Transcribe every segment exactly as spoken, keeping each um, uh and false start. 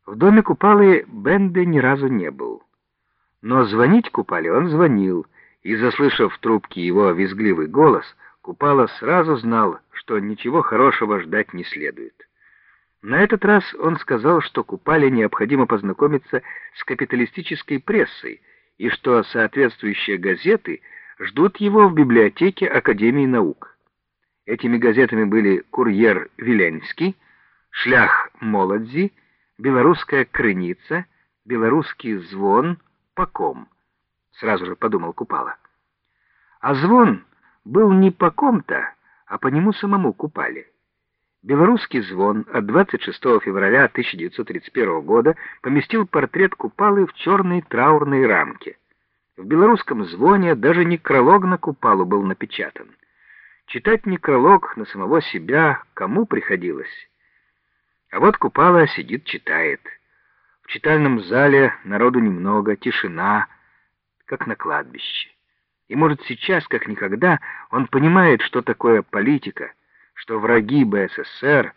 В доме Купалы Бенде ни разу не был. Но звонить Купале он звонил, и, заслышав в трубке его визгливый голос, Купала сразу знал, что ничего хорошего ждать не следует. На этот раз он сказал, что Купале необходимо познакомиться с капиталистической прессой, и что соответствующие газеты ждут его в библиотеке Академии наук. Этими газетами были «Курьер Виленский», «Шлях Молодзі», «Белорусская крыница», «Белорусский звон», «По-ком», сразу же подумал Купала. А звон был не по ком-то, а по нему самому Купале. «Белорусский звон» от двадцать шестого февраля тысяча девятьсот тридцать первого года поместил портрет Купалы в черной траурной рамке. В «Белорусском звоне» даже некролог на Купалу был напечатан. Читать некролог на самого себя кому приходилось? А вот Купала сидит, читает. В читальном зале народу немного, тишина, как на кладбище. И, может, сейчас, как никогда, он понимает, что такое политика, что враги БССР,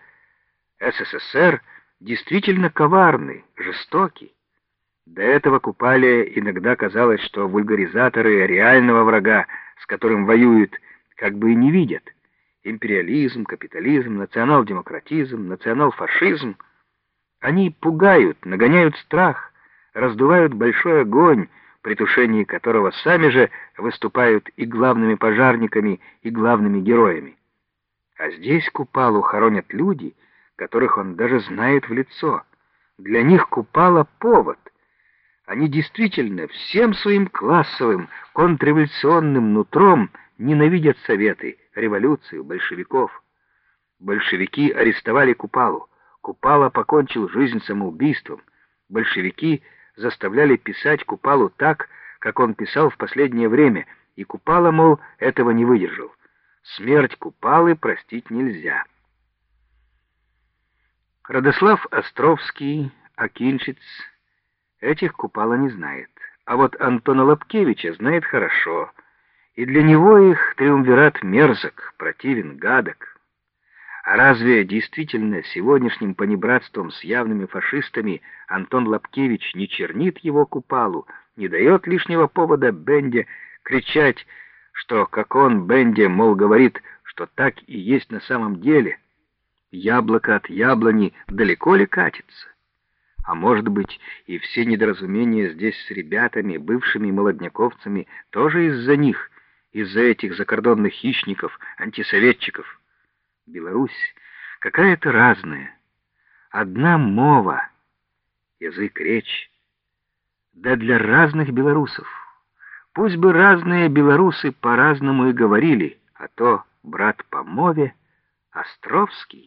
СССР действительно коварны, жестоки. До этого Купале иногда казалось, что вульгаризаторы реального врага, с которым воюют, как бы и не видят. Империализм, капитализм, национал-демократизм, национал-фашизм. Они пугают, нагоняют страх, раздувают большой огонь, при тушении которого сами же выступают и главными пожарниками, и главными героями. А здесь Купалу хоронят люди, которых он даже знает в лицо. Для них Купала — повод. Они действительно всем своим классовым, контрреволюционным нутром ненавидят Советы, революцию, большевиков. Большевики арестовали Купалу. Купала покончил жизнь самоубийством. Большевики заставляли писать Купалу так, как он писал в последнее время, и Купала, мол, этого не выдержал. Смерть Купалы простить нельзя. Радослав Островский, Акиншиц, этих Купала не знает. А вот Антона Лапкевича знает хорошо. И для него их триумвират мерзок, противен, гадок. А разве действительно сегодняшним понебратством с явными фашистами Антон Лапкевич не чернит его Купалу, не дает лишнего повода Бенде кричать, что, как он, Бенде, мол, говорит, что так и есть на самом деле? Яблоко от яблони далеко ли катится? А может быть, и все недоразумения здесь с ребятами, бывшими молодняковцами, тоже из-за них, из-за этих закордонных хищников, антисоветчиков? Беларусь какая-то разная. Одна мова, язык, речь. Да для разных белорусов. Пусть бы разные белорусы по-разному и говорили, а то брат по мове Островский.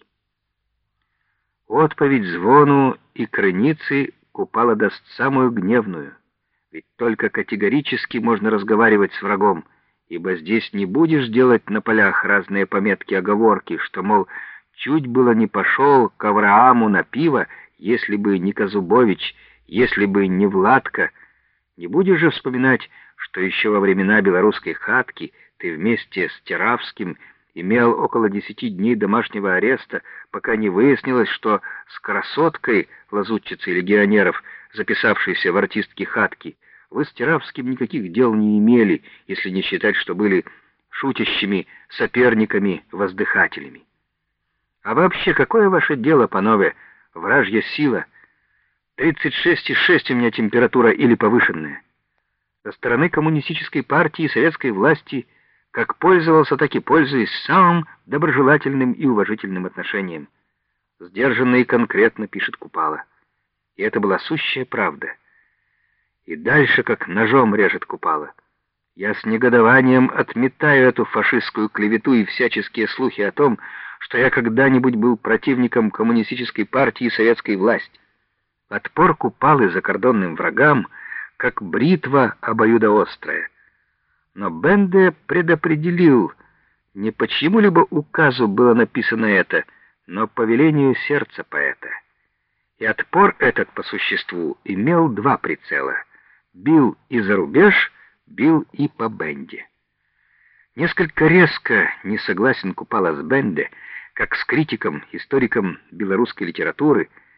Отповедь звону и крыницы Купала даст самую гневную, ведь только категорически можно разговаривать с врагом, ибо здесь не будешь делать на полях разные пометки-оговорки, что, мол, чуть было не пошел к Аврааму на пиво, если бы не Казубович, если бы не Владка. Не будешь же вспоминать, что еще во времена белорусской хатки ты вместе с Теравским имел около десяти дней домашнего ареста, пока не выяснилось, что с красоткой, лазутчицей легионеров, записавшейся в артистки хатки, вы с Теравским никаких дел не имели, если не считать, что были шутящими соперниками-воздыхателями. А вообще, какое ваше дело, панове, вражья сила? тридцать шесть и шесть у меня температура или повышенная. Со стороны коммунистической партии и советской власти как пользовался, так и пользуясь самым доброжелательным и уважительным отношением. Сдержанно и конкретно пишет Купала. И это была сущая правда. И дальше как ножом режет Купала. Я с негодованием отметаю эту фашистскую клевету и всяческие слухи о том, что я когда-нибудь был противником коммунистической партии и советской власти. Отпор Купалы закордонным врагам, как бритва обоюдоострая. Но Бенде предопределил, не по чьему-либо указу было написано это, но по велению сердца поэта. И отпор этот по существу имел два прицела. Бил и за рубеж, бил и по Бенде. Несколько резко не согласен Купала с Бенде, как с критиком, историком белорусской литературы,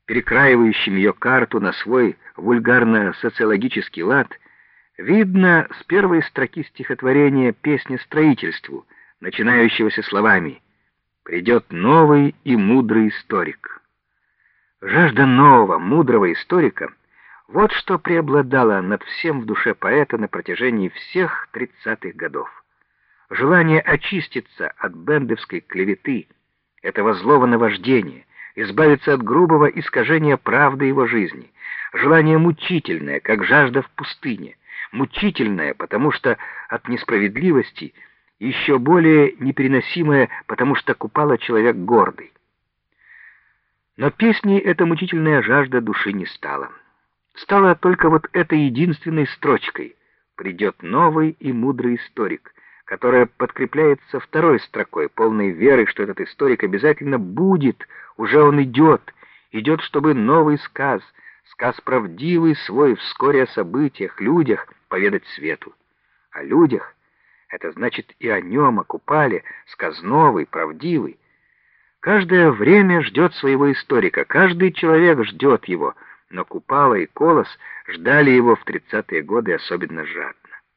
перекраивающим ее карту на свой вульгарно-социологический лад, видно с первой строки стихотворения «Песня строительству», начинающегося словами «Придет новый и мудрый историк». Жажда нового, мудрого историка — вот что преобладало над всем в душе поэта на протяжении всех тридцатых годов. Желание очиститься от бендовской клеветы, этого злого наваждения, избавиться от грубого искажения правды его жизни, желание мучительное, как жажда в пустыне, мучительное, потому что от несправедливости, еще более непереносимое, потому что Купала человек гордый. Но песней эта мучительная жажда души не стала. Стала только вот этой единственной строчкой «Придет новый и мудрый историк», которая подкрепляется второй строкой, полной веры, что этот историк обязательно будет, уже он идет, идет, чтобы новый сказ, сказ правдивый свой вскоре о событиях, людях поведать свету. О людях — это значит и о нем, о Купале, сказ новый, правдивый. Каждое время ждет своего историка, каждый человек ждет его, но Купала и Колос ждали его в тридцатые годы особенно жадно.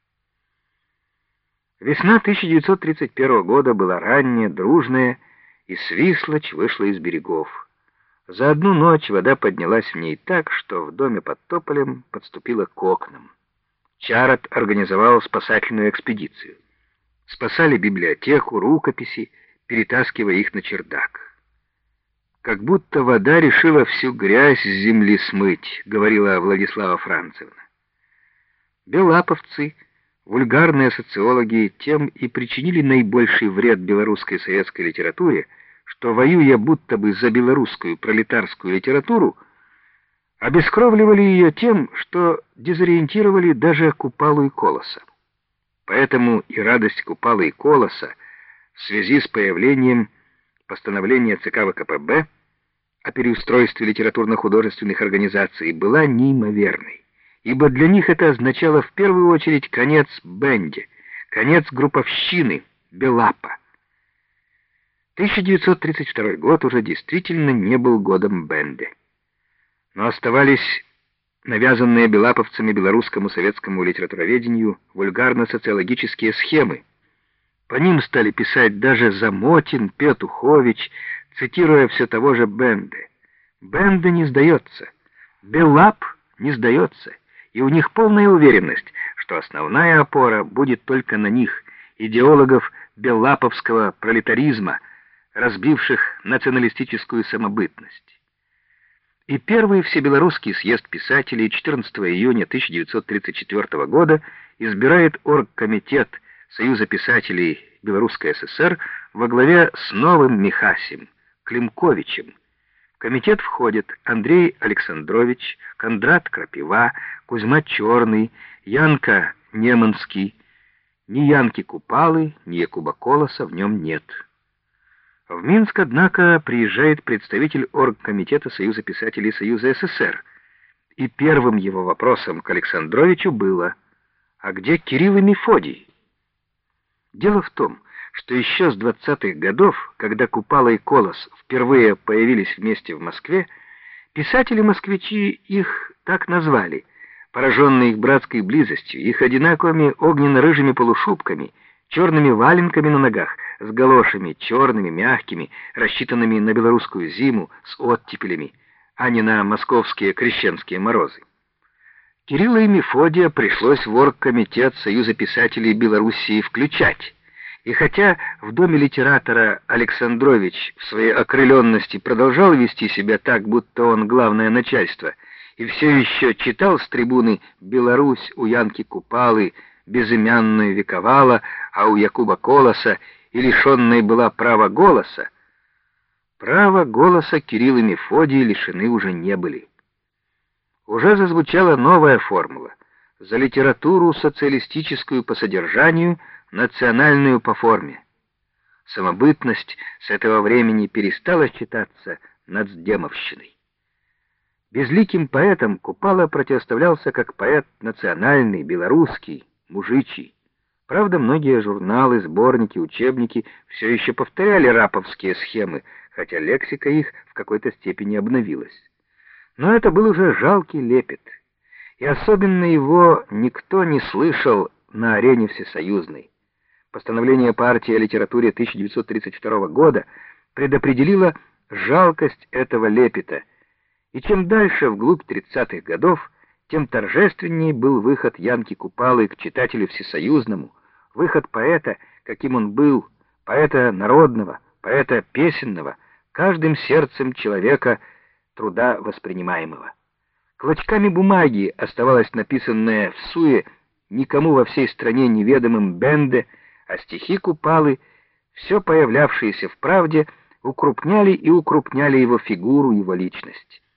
Весна тысяча девятьсот тридцать первого года была ранняя, дружная, и Свислочь вышла из берегов. За одну ночь вода поднялась в ней так, что в доме под тополем подступила к окнам. Чарат организовал спасательную экспедицию. Спасали библиотеку, рукописи, перетаскивая их на чердак. «Как будто вода решила всю грязь с земли смыть», — говорила Владислава Францевна. Белаповцы, вульгарные социологи, тем и причинили наибольший вред белорусской советской литературе, что, воюя будто бы за белорусскую пролетарскую литературу, обескровливали ее тем, что дезориентировали даже Купалу и Колоса. Поэтому и радость Купалы и Колоса в связи с появлением постановления ЦК ВКПБ о переустройстве литературно-художественных организаций была неимоверной, ибо для них это означало в первую очередь конец бенде, конец групповщины, Белапа. тысяча девятьсот тридцать второй год уже действительно не был годом бенде, но оставались навязанные белаповцами белорусскому советскому литературоведению вульгарно-социологические схемы. По ним стали писать даже Замотин, Петухович, цитируя все того же Бенде. Бенде не сдается, Белап не сдается, и у них полная уверенность, что основная опора будет только на них, идеологов беллаповского пролетаризма, разбивших националистическую самобытность. И первый всебелорусский съезд писателей четырнадцатого июня тысяча девятьсот тридцать четвёртого года избирает оргкомитет Союза писателей Белорусской ССР во главе с новым Михасем, Климковичем. В комитет входят Андрей Александрович, Кондрат Крапива, Кузьма Черный, Янка Неманский. Ни Янки Купалы, ни Якуба Колоса в нем нет. В Минск, однако, приезжает представитель оргкомитета Союза писателей Союза СССР, и первым его вопросом к Александровичу было: «А где Кирилл и Мефодий?» Дело в том, что еще с двадцатых годов, когда Купала и Колос впервые появились вместе в Москве, писатели-москвичи их так назвали, пораженные их братской близостью, их одинаковыми огненно-рыжими полушубками, черными валенками на ногах, с галошами, черными, мягкими, рассчитанными на белорусскую зиму, с оттепелями, а не на московские крещенские морозы. Кирилла и Мефодия пришлось в оргкомитет Союза писателей Белоруссии включать. И хотя в доме литератора Александрович в своей окрыленности продолжал вести себя так, будто он главное начальство, и все еще читал с трибуны «Беларусь» у Янки Купалы, безымянную вековала, а у Якуба Колоса и лишенной была права голоса, права голоса Кирилл и Мефодий лишены уже не были. Уже зазвучала новая формула: за литературу социалистическую по содержанию, национальную по форме. Самобытность с этого времени перестала считаться нацдемовщиной. Безликим поэтам Купала противоставлялся как поэт национальный, белорусский, мужичий. Правда, многие журналы, сборники, учебники все еще повторяли раповские схемы, хотя лексика их в какой-то степени обновилась. Но это был уже жалкий лепет, и особенно его никто не слышал на арене всесоюзной. Постановление партии о литературе тысяча девятьсот тридцать второго года предопределило жалкость этого лепета, и чем дальше вглубь тридцатых годов, тем торжественнее был выход Янки Купалы к читателю всесоюзному, выход поэта, каким он был, поэта народного, поэта песенного, каждым сердцем человека труда воспринимаемого. Клочками бумаги оставалось написанное в суе никому во всей стране неведомым Бенде, а стихи Купалы, все появлявшиеся в правде, укрупняли и укрупняли его фигуру, его личность.